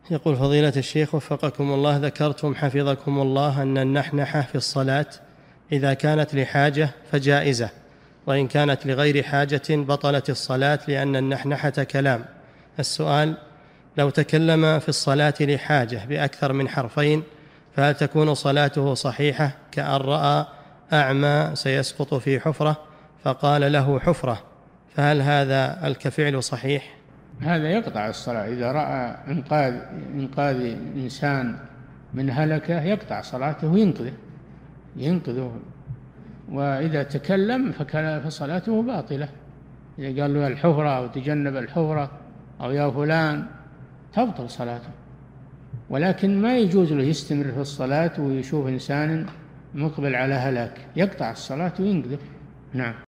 يقول فضيلة الشيخ وفقكم الله، ذكرتم حفظكم الله أن النحنحة في الصلاة إذا كانت لحاجة فجائزة، وإن كانت لغير حاجة بطلت الصلاة لأن النحنحة كلام. السؤال: لو تكلم في الصلاة لحاجة بأكثر من حرفين فهل تكون صلاته صحيحة؟ كأن رأى أعمى سيسقط في حفرة فقال له حفرة، فهل هذا الكفعل صحيح؟ هذا يقطع الصلاة. إذا رأى إنقاذ إنسان من هلكة يقطع صلاته ينقذه. وإذا تكلم فصلاته باطلة. إذا قال له الحفرة أو تجنب الحفرة أو يا فلان تبطل صلاته. ولكن ما يجوز له يستمر في الصلاة ويشوف إنسان مقبل على هلاك، يقطع الصلاة وينقذه. نعم.